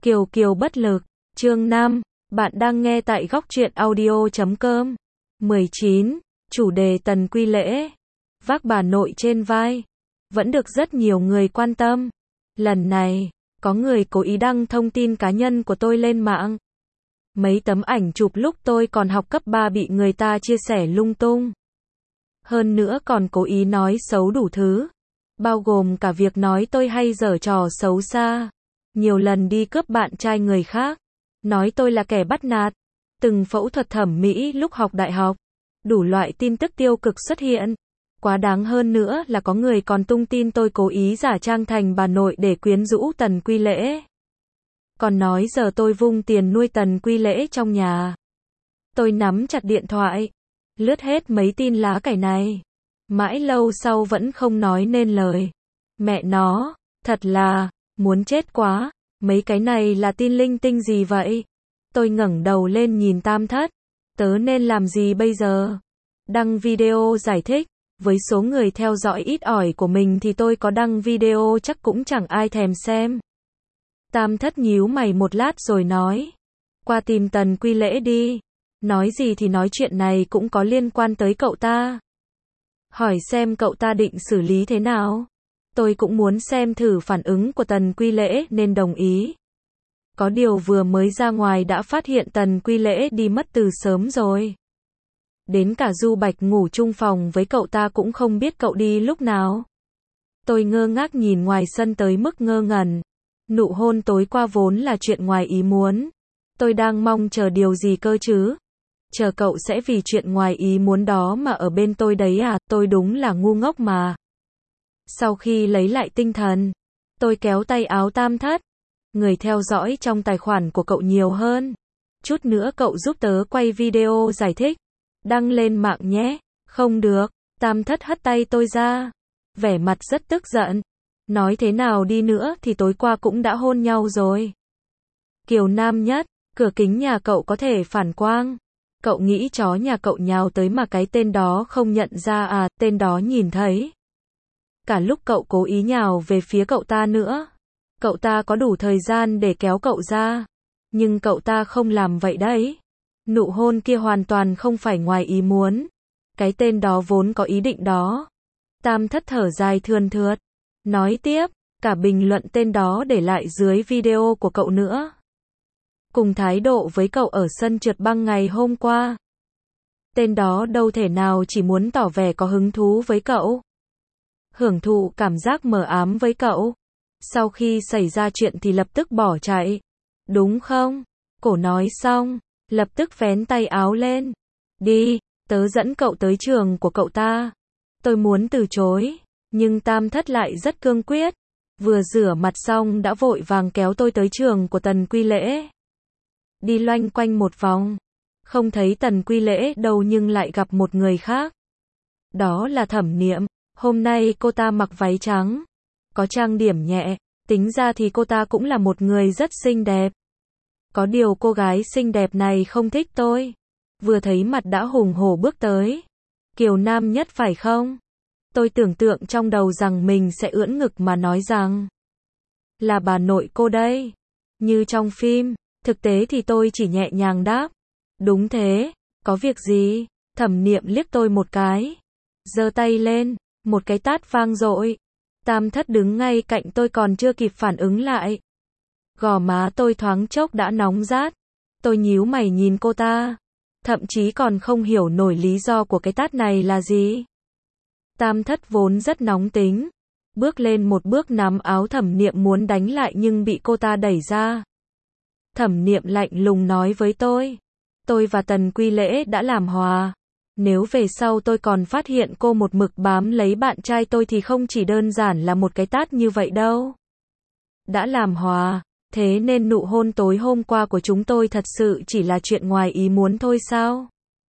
Kiều Kiều bất lực. Chương 5. Bạn đang nghe tại góc truyện audio.com. 19. Chủ đề Tần Quy Lễ. Vác bà nội trên vai. Vẫn được rất nhiều người quan tâm. Lần này, có người cố ý đăng thông tin cá nhân của tôi lên mạng. Mấy tấm ảnh chụp lúc tôi còn học cấp 3 bị người ta chia sẻ lung tung. Hơn nữa còn cố ý nói xấu đủ thứ. Bao gồm cả việc nói tôi hay giở trò xấu xa. Nhiều lần đi cướp bạn trai người khác. Nói tôi là kẻ bắt nạt. Từng phẫu thuật thẩm mỹ lúc học đại học. Đủ loại tin tức tiêu cực xuất hiện. Quá đáng hơn nữa là có người còn tung tin tôi cố ý giả trang thành bà nội để quyến rũ Tần Quy Lễ. Còn nói giờ tôi vung tiền nuôi Tần Quy Lễ trong nhà. Tôi nắm chặt điện thoại. Lướt hết mấy tin lá cải này. Mãi lâu sau vẫn không nói nên lời. Mẹ nó, thật là, muốn chết quá. Mấy cái này là tin linh tinh gì vậy? Tôi ngẩng đầu lên nhìn Tam Thất. Tớ nên làm gì bây giờ? Đăng video giải thích. Với số người theo dõi ít ỏi của mình thì tôi có đăng video chắc cũng chẳng ai thèm xem. Tam Thất nhíu mày một lát rồi nói. Qua tìm Tần Quy Lễ đi. Nói gì thì nói, chuyện này cũng có liên quan tới cậu ta. Hỏi xem cậu ta định xử lý thế nào. Tôi cũng muốn xem thử phản ứng của Tần Quy Lễ nên đồng ý. Có điều vừa mới ra ngoài đã phát hiện Tần Quy Lễ đi mất từ sớm rồi. Đến cả Du Bạch ngủ chung phòng với cậu ta cũng không biết cậu đi lúc nào. Tôi ngơ ngác nhìn ngoài sân tới mức ngơ ngẩn. Nụ hôn tối qua vốn là chuyện ngoài ý muốn. Tôi đang mong chờ điều gì cơ chứ? Chờ cậu sẽ vì chuyện ngoài ý muốn đó mà ở bên tôi đấy à? Tôi đúng là ngu ngốc mà. Sau khi lấy lại tinh thần, tôi kéo tay áo Tam Thất. Người theo dõi trong tài khoản của cậu nhiều hơn. Chút nữa cậu giúp tớ quay video giải thích. Đăng lên mạng nhé. Không được. Tam Thất hất tay tôi ra. Vẻ mặt rất tức giận. Nói thế nào đi nữa thì tối qua cũng đã hôn nhau rồi. Kiều Nam Nhất, cửa kính nhà cậu có thể phản quang. Cậu nghĩ chó nhà cậu nhào tới mà cái tên đó không nhận ra à? Tên đó nhìn thấy. Cả lúc cậu cố ý nhào về phía cậu ta nữa. Cậu ta có đủ thời gian để kéo cậu ra. Nhưng cậu ta không làm vậy đấy. Nụ hôn kia hoàn toàn không phải ngoài ý muốn. Cái tên đó vốn có ý định đó. Tam Thất thở dài thườn thượt. Nói tiếp, cả bình luận tên đó để lại dưới video của cậu nữa. Cùng thái độ với cậu ở sân trượt băng ngày hôm qua. Tên đó đâu thể nào chỉ muốn tỏ vẻ có hứng thú với cậu. Hưởng thụ cảm giác mờ ám với cậu. Sau khi xảy ra chuyện thì lập tức bỏ chạy. Đúng không? Cổ nói xong, lập tức vén tay áo lên. Đi, tớ dẫn cậu tới trường của cậu ta. Tôi muốn từ chối, nhưng Tam Thất lại rất cương quyết. Vừa rửa mặt xong đã vội vàng kéo tôi tới trường của Tần Quy Lễ. Đi loanh quanh một vòng. Không thấy Tần Quy Lễ đâu nhưng lại gặp một người khác. Đó là Thẩm Niệm. Hôm nay cô ta mặc váy trắng. Có trang điểm nhẹ. Tính ra thì cô ta cũng là một người rất xinh đẹp. Có điều cô gái xinh đẹp này không thích tôi. Vừa thấy mặt đã hùng hổ bước tới. Kiều Nam Nhất phải không? Tôi tưởng tượng trong đầu rằng mình sẽ ưỡn ngực mà nói rằng là bà nội cô đây. Như trong phim. Thực tế thì tôi chỉ nhẹ nhàng đáp. Đúng thế, có việc gì? Thẩm Niệm liếc tôi một cái. Giơ tay lên, một cái tát vang dội. Tam Thất đứng ngay cạnh tôi còn chưa kịp phản ứng lại. Gò má tôi thoáng chốc đã nóng rát. Tôi nhíu mày nhìn cô ta. Thậm chí còn không hiểu nổi lý do của cái tát này là gì. Tam Thất vốn rất nóng tính. Bước lên một bước nắm áo Thẩm Niệm muốn đánh lại nhưng bị cô ta đẩy ra. Thẩm Niệm lạnh lùng nói với tôi. Tôi và Tần Quy Lễ đã làm hòa. Nếu về sau tôi còn phát hiện cô một mực bám lấy bạn trai tôi thì không chỉ đơn giản là một cái tát như vậy đâu. Đã làm hòa, thế nên nụ hôn tối hôm qua của chúng tôi thật sự chỉ là chuyện ngoài ý muốn thôi sao?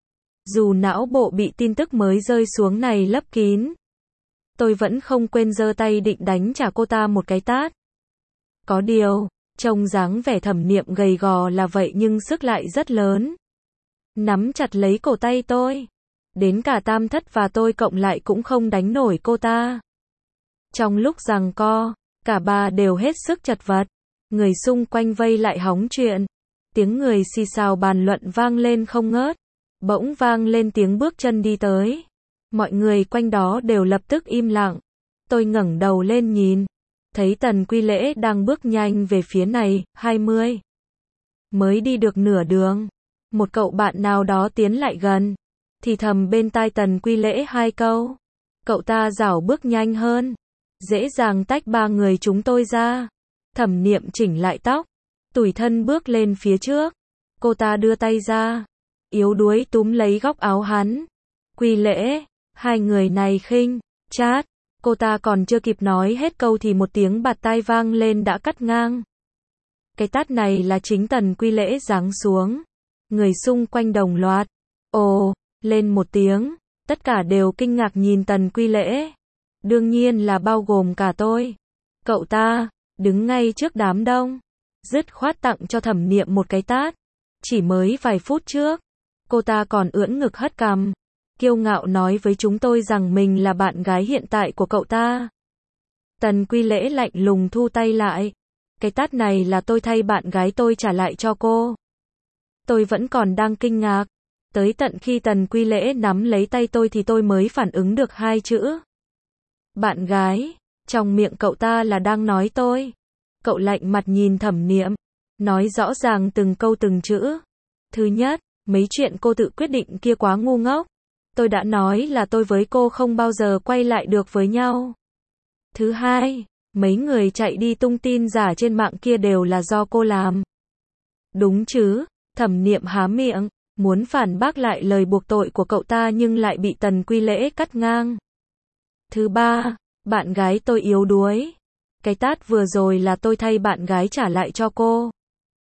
Dù não bộ bị tin tức mới rơi xuống này lấp kín, tôi vẫn không quên giơ tay định đánh trả cô ta một cái tát. Có điều, trông dáng vẻ Thẩm Niệm gầy gò là vậy nhưng sức lại rất lớn. Nắm chặt lấy cổ tay tôi. Đến cả Tam Thất và tôi cộng lại cũng không đánh nổi cô ta. Trong lúc giằng co, cả ba đều hết sức chật vật. Người xung quanh vây lại hóng chuyện. Tiếng người xì xào bàn luận vang lên không ngớt. Bỗng vang lên tiếng bước chân đi tới. Mọi người quanh đó đều lập tức im lặng. Tôi ngẩng đầu lên nhìn. Thấy Tần Quy Lễ đang bước nhanh về phía này, 20. Mới đi được nửa đường. Một cậu bạn nào đó tiến lại gần. Thì thầm bên tai Tần Quy Lễ 2 câu. Cậu ta rảo bước nhanh hơn. Dễ dàng tách 3 người chúng tôi ra. Thẩm Niệm chỉnh lại tóc. Tủi thân bước lên phía trước. Cô ta đưa tay ra. Yếu đuối túm lấy góc áo hắn. Quy Lễ, hai người này khinh, chát. Cô ta còn chưa kịp nói hết câu thì một tiếng bạt tai vang lên đã cắt ngang. Cái tát này là chính Tần Quy Lễ giáng xuống. Người xung quanh đồng loạt. Ồ, lên một tiếng. Tất cả đều kinh ngạc nhìn Tần Quy Lễ. Đương nhiên là bao gồm cả tôi. Cậu ta, đứng ngay trước đám đông. Dứt khoát tặng cho Thẩm Niệm một cái tát. Chỉ mới vài phút trước. Cô ta còn ưỡn ngực hất cằm. Kiêu ngạo nói với chúng tôi rằng mình là bạn gái hiện tại của cậu ta. Tần Quy Lễ lạnh lùng thu tay lại. Cái tát này là tôi thay bạn gái tôi trả lại cho cô. Tôi vẫn còn đang kinh ngạc. Tới tận khi Tần Quy Lễ nắm lấy tay tôi thì tôi mới phản ứng được 2 chữ. Bạn gái. Trong miệng cậu ta là đang nói tôi. Cậu lạnh mặt nhìn Thẩm Niệm. Nói rõ ràng từng câu từng chữ. Thứ nhất, mấy chuyện cô tự quyết định kia quá ngu ngốc. Tôi đã nói là tôi với cô không bao giờ quay lại được với nhau. Thứ hai, mấy người chạy đi tung tin giả trên mạng kia đều là do cô làm. Đúng chứ? Thẩm Niệm há miệng, muốn phản bác lại lời buộc tội của cậu ta nhưng lại bị Tần Quy Lễ cắt ngang. Thứ ba, bạn gái tôi yếu đuối. Cái tát vừa rồi là tôi thay bạn gái trả lại cho cô.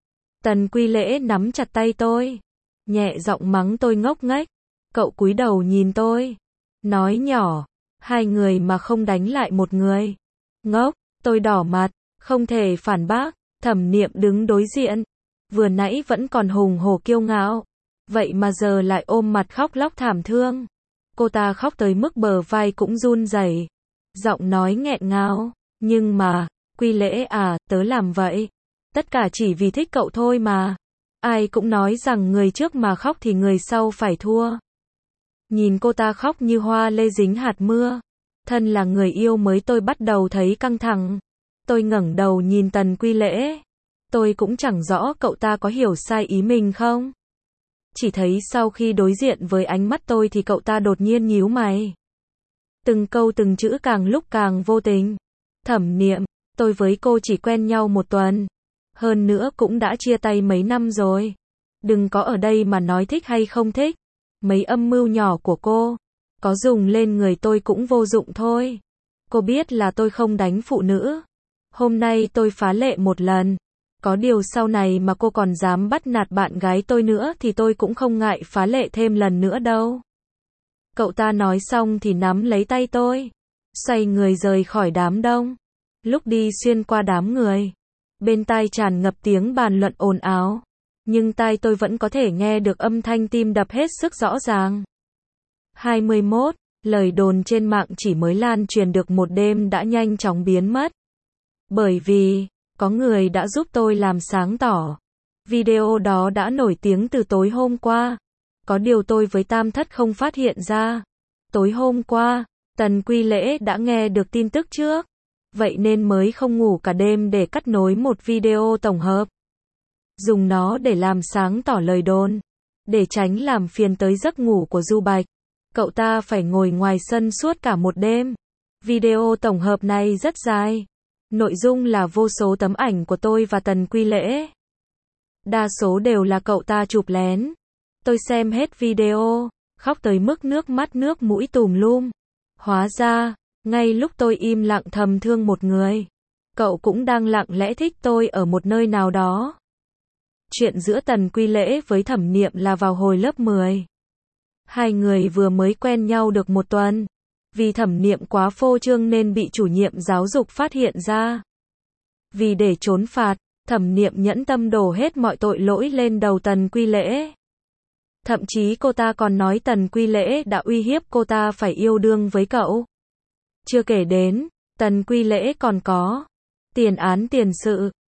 Tần Quy Lễ nắm chặt tay tôi. Nhẹ giọng mắng tôi ngốc nghếch. Cậu cúi đầu nhìn tôi. Nói nhỏ. 2 người mà không đánh lại một người. Ngốc. Tôi đỏ mặt. Không thể phản bác. Thẩm Niệm đứng đối diện. Vừa nãy vẫn còn hùng hổ kiêu ngạo. Vậy mà giờ lại ôm mặt khóc lóc thảm thương. Cô ta khóc tới mức bờ vai cũng run rẩy. Giọng nói nghẹn ngào. Nhưng mà, Quy Lễ à, tớ làm vậy. Tất cả chỉ vì thích cậu thôi mà. Ai cũng nói rằng người trước mà khóc thì người sau phải thua. Nhìn cô ta khóc như hoa lê dính hạt mưa. Thân là người yêu mới tôi bắt đầu thấy căng thẳng. Tôi ngẩng đầu nhìn Tần Quy Lễ. Tôi cũng chẳng rõ cậu ta có hiểu sai ý mình không. Chỉ thấy sau khi đối diện với ánh mắt tôi thì cậu ta đột nhiên nhíu mày. Từng câu từng chữ càng lúc càng vô tình. Thẩm Niệm, tôi với cô chỉ quen nhau 1 tuần. Hơn nữa cũng đã chia tay mấy năm rồi. Đừng có ở đây mà nói thích hay không thích. Mấy âm mưu nhỏ của cô, có dùng lên người tôi cũng vô dụng thôi. Cô biết là tôi không đánh phụ nữ. Hôm nay tôi phá lệ 1 lần. Có điều sau này mà cô còn dám bắt nạt bạn gái tôi nữa thì tôi cũng không ngại phá lệ thêm lần nữa đâu. Cậu ta nói xong thì nắm lấy tay tôi. Xoay người rời khỏi đám đông. Lúc đi xuyên qua đám người. Bên tai tràn ngập tiếng bàn luận ồn ào. Nhưng tai tôi vẫn có thể nghe được âm thanh tim đập hết sức rõ ràng. 21. Lời đồn trên mạng chỉ mới lan truyền được 1 đêm đã nhanh chóng biến mất. Bởi vì, có người đã giúp tôi làm sáng tỏ. Video đó đã nổi tiếng từ tối hôm qua. Có điều tôi với Tam Thất không phát hiện ra. Tối hôm qua, Tần Quy Lễ đã nghe được tin tức trước. Vậy nên mới không ngủ cả đêm để cắt nối một video tổng hợp. Dùng nó để làm sáng tỏ lời đồn. Để tránh làm phiền tới giấc ngủ của Du Bạch. Cậu ta phải ngồi ngoài sân suốt cả 1 đêm. Video tổng hợp này rất dài. Nội dung là vô số tấm ảnh của tôi và Tần Quy Lễ. Đa số đều là cậu ta chụp lén. Tôi xem hết video, khóc tới mức nước mắt nước mũi tùm lum. Hóa ra, ngay lúc tôi im lặng thầm thương một người, cậu cũng đang lặng lẽ thích tôi ở một nơi nào đó. Chuyện giữa Tần Quy Lễ với Thẩm Niệm là vào hồi lớp 10. 2 người vừa mới quen nhau được 1 tuần. Vì Thẩm Niệm quá phô trương nên bị chủ nhiệm giáo dục phát hiện ra. Vì để trốn phạt, Thẩm Niệm nhẫn tâm đổ hết mọi tội lỗi lên đầu Tần Quy Lễ. Thậm chí cô ta còn nói Tần Quy Lễ đã uy hiếp cô ta phải yêu đương với cậu. Chưa kể đến, Tần Quy Lễ còn có tiền án tiền sự.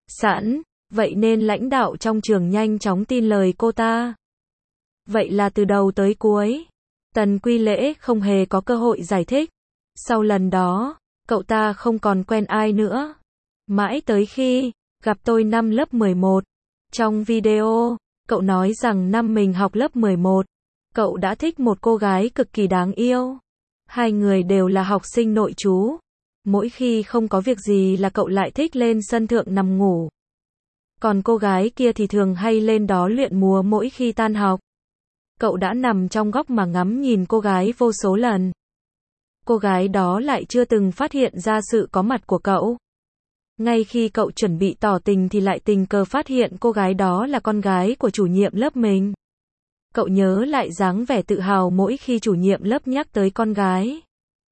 sẵn, vậy nên lãnh đạo trong trường nhanh chóng tin lời cô ta. Vậy là từ đầu tới cuối, Tần Quy Lễ không hề có cơ hội giải thích. Sau lần đó, cậu ta không còn quen ai nữa. Mãi tới khi gặp tôi năm lớp 11. Trong video, cậu nói rằng năm mình học lớp 11, cậu đã thích một cô gái cực kỳ đáng yêu. Hai người đều là học sinh nội trú. Mỗi khi không có việc gì là cậu lại thích lên sân thượng nằm ngủ. Còn cô gái kia thì thường hay lên đó luyện múa mỗi khi tan học. Cậu đã nằm trong góc mà ngắm nhìn cô gái vô số lần. Cô gái đó lại chưa từng phát hiện ra sự có mặt của cậu. Ngay khi cậu chuẩn bị tỏ tình thì lại tình cờ phát hiện cô gái đó là con gái của chủ nhiệm lớp mình. Cậu nhớ lại dáng vẻ tự hào mỗi khi chủ nhiệm lớp nhắc tới con gái.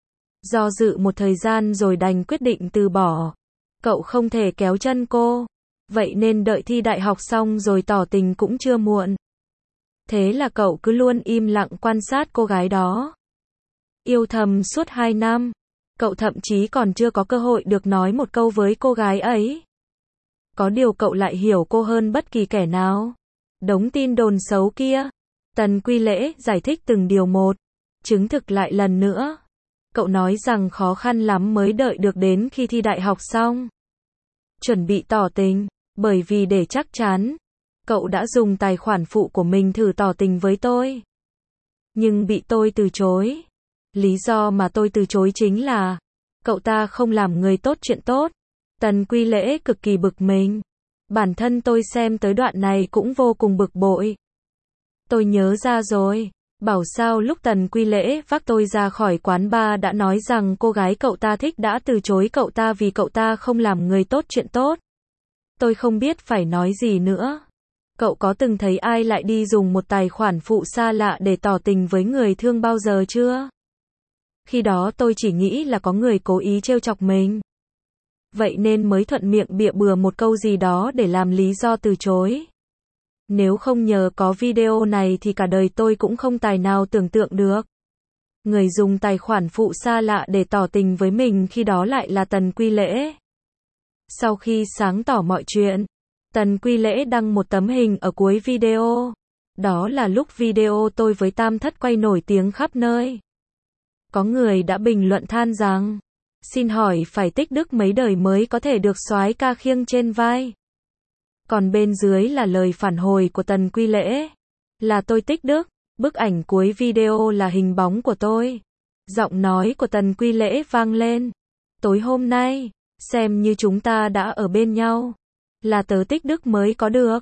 Do dự một thời gian rồi đành quyết định từ bỏ. Cậu không thể kéo chân cô. Vậy nên đợi thi đại học xong rồi tỏ tình cũng chưa muộn. Thế là cậu cứ luôn im lặng quan sát cô gái đó. Yêu thầm suốt 2 năm. Cậu thậm chí còn chưa có cơ hội được nói một câu với cô gái ấy. Có điều cậu lại hiểu cô hơn bất kỳ kẻ nào. Đống tin đồn xấu kia. Tần Quy Lễ giải thích từng điều một. Chứng thực lại lần nữa. Cậu nói rằng khó khăn lắm mới đợi được đến khi thi đại học xong. Chuẩn bị tỏ tình. Bởi vì để chắc chắn, cậu đã dùng tài khoản phụ của mình thử tỏ tình với tôi. Nhưng bị tôi từ chối. Lý do mà tôi từ chối chính là cậu ta không làm người tốt chuyện tốt. Tần Quy Lễ cực kỳ bực mình. Bản thân tôi xem tới đoạn này cũng vô cùng bực bội. Tôi nhớ ra rồi. Bảo sao lúc Tần Quy Lễ vác tôi ra khỏi quán bar đã nói rằng cô gái cậu ta thích đã từ chối cậu ta vì cậu ta không làm người tốt chuyện tốt. Tôi không biết phải nói gì nữa. Cậu có từng thấy ai lại đi dùng một tài khoản phụ xa lạ để tỏ tình với người thương bao giờ chưa? Khi đó tôi chỉ nghĩ là có người cố ý trêu chọc mình. Vậy nên mới thuận miệng bịa bừa một câu gì đó để làm lý do từ chối. Nếu không nhờ có video này thì cả đời tôi cũng không tài nào tưởng tượng được. Người dùng tài khoản phụ xa lạ để tỏ tình với mình khi đó lại là Tần Quy Lễ. Sau khi sáng tỏ mọi chuyện, Tần Quy Lễ đăng một tấm hình ở cuối video. Đó là lúc video tôi với Tam Thất quay nổi tiếng khắp nơi. Có người đã bình luận than rằng, xin hỏi phải tích đức mấy đời mới có thể được soái ca khiêng trên vai. Còn bên dưới là lời phản hồi của Tần Quy Lễ. Là tôi tích đức, bức ảnh cuối video là hình bóng của tôi. Giọng nói của Tần Quy Lễ vang lên. Tối hôm nay, xem như chúng ta đã ở bên nhau. Là tớ tích đức mới có được.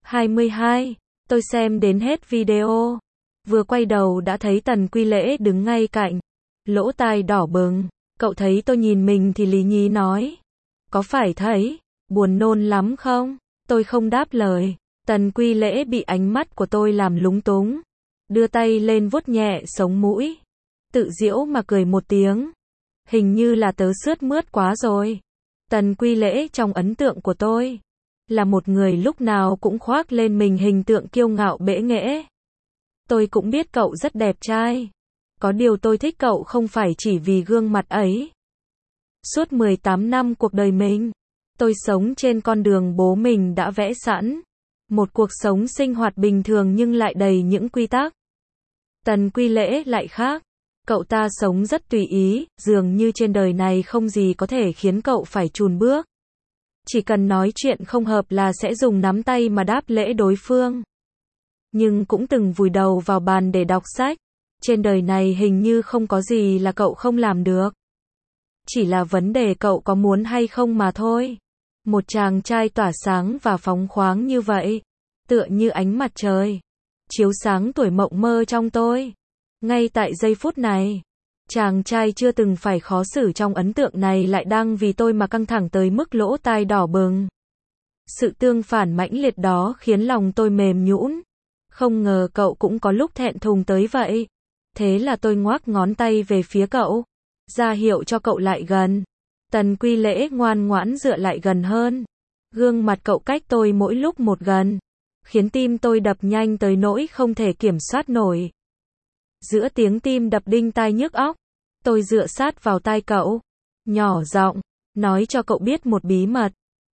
22. Tôi xem đến hết video. Vừa quay đầu đã thấy Tần Quy Lễ đứng ngay cạnh. Lỗ tai đỏ bừng. Cậu thấy tôi nhìn mình thì lý nhí nói. Có phải thấy buồn nôn lắm không? Tôi không đáp lời. Tần Quy Lễ bị ánh mắt của tôi làm lúng túng. Đưa tay lên vuốt nhẹ sống mũi. Tự giễu mà cười một tiếng. Hình như là tớ sướt mướt quá rồi. Tần Quy Lễ trong ấn tượng của tôi là một người lúc nào cũng khoác lên mình hình tượng kiêu ngạo bẽ nghễ. Tôi cũng biết cậu rất đẹp trai. Có điều tôi thích cậu không phải chỉ vì gương mặt ấy. Suốt 18 năm cuộc đời mình, tôi sống trên con đường bố mình đã vẽ sẵn. Một cuộc sống sinh hoạt bình thường nhưng lại đầy những quy tắc. Tần Quy Lễ lại khác. Cậu ta sống rất tùy ý, dường như trên đời này không gì có thể khiến cậu phải chùn bước. Chỉ cần nói chuyện không hợp là sẽ dùng nắm tay mà đáp lễ đối phương. Nhưng cũng từng vùi đầu vào bàn để đọc sách. Trên đời này hình như không có gì là cậu không làm được. Chỉ là vấn đề cậu có muốn hay không mà thôi. Một chàng trai tỏa sáng và phóng khoáng như vậy, tựa như ánh mặt trời, chiếu sáng tuổi mộng mơ trong tôi. Ngay tại giây phút này, chàng trai chưa từng phải khó xử trong ấn tượng này lại đang vì tôi mà căng thẳng tới mức lỗ tai đỏ bừng. Sự tương phản mãnh liệt đó khiến lòng tôi mềm nhũn. Không ngờ cậu cũng có lúc thẹn thùng tới vậy. Thế là tôi ngoắc ngón tay về phía cậu, ra hiệu cho cậu lại gần. Tần Quy Lễ ngoan ngoãn dựa lại gần hơn. Gương mặt cậu cách tôi mỗi lúc một gần, khiến tim tôi đập nhanh tới nỗi không thể kiểm soát nổi. Giữa tiếng tim đập đinh tai nhức óc, tôi dựa sát vào tai cậu, nhỏ giọng nói cho cậu biết một bí mật.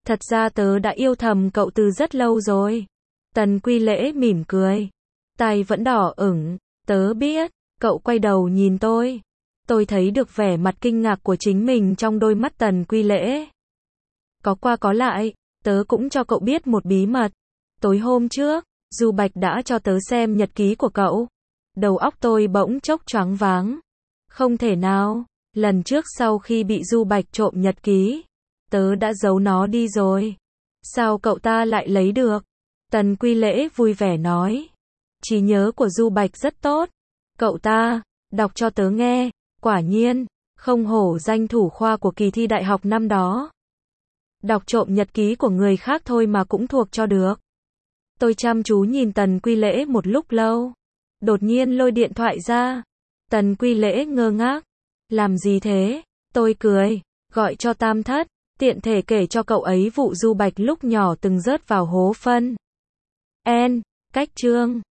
Thật ra tớ đã yêu thầm cậu từ rất lâu rồi. Tần Quy Lễ mỉm cười. Tai vẫn đỏ ửng. Tớ biết. Cậu quay đầu nhìn tôi. Tôi thấy được vẻ mặt kinh ngạc của chính mình trong đôi mắt Tần Quy Lễ. Có qua có lại, tớ cũng cho cậu biết một bí mật. Tối hôm trước, Du Bạch đã cho tớ xem nhật ký của cậu. Đầu óc tôi bỗng chốc choáng váng. Không thể nào, lần trước sau khi bị Du Bạch trộm nhật ký, tớ đã giấu nó đi rồi. Sao cậu ta lại lấy được? Tần Quy Lễ vui vẻ nói. Trí nhớ của Du Bạch rất tốt. Cậu ta, đọc cho tớ nghe, quả nhiên, không hổ danh thủ khoa của kỳ thi đại học năm đó. Đọc trộm nhật ký của người khác thôi mà cũng thuộc cho được. Tôi chăm chú nhìn Tần Quy Lễ một lúc lâu. Đột nhiên lôi điện thoại ra. Tần Quy Lễ ngơ ngác. Làm gì thế? Tôi cười. Gọi cho Tam Thất. Tiện thể kể cho cậu ấy vụ Du Bạch lúc nhỏ từng rớt vào hố phân. Cách chương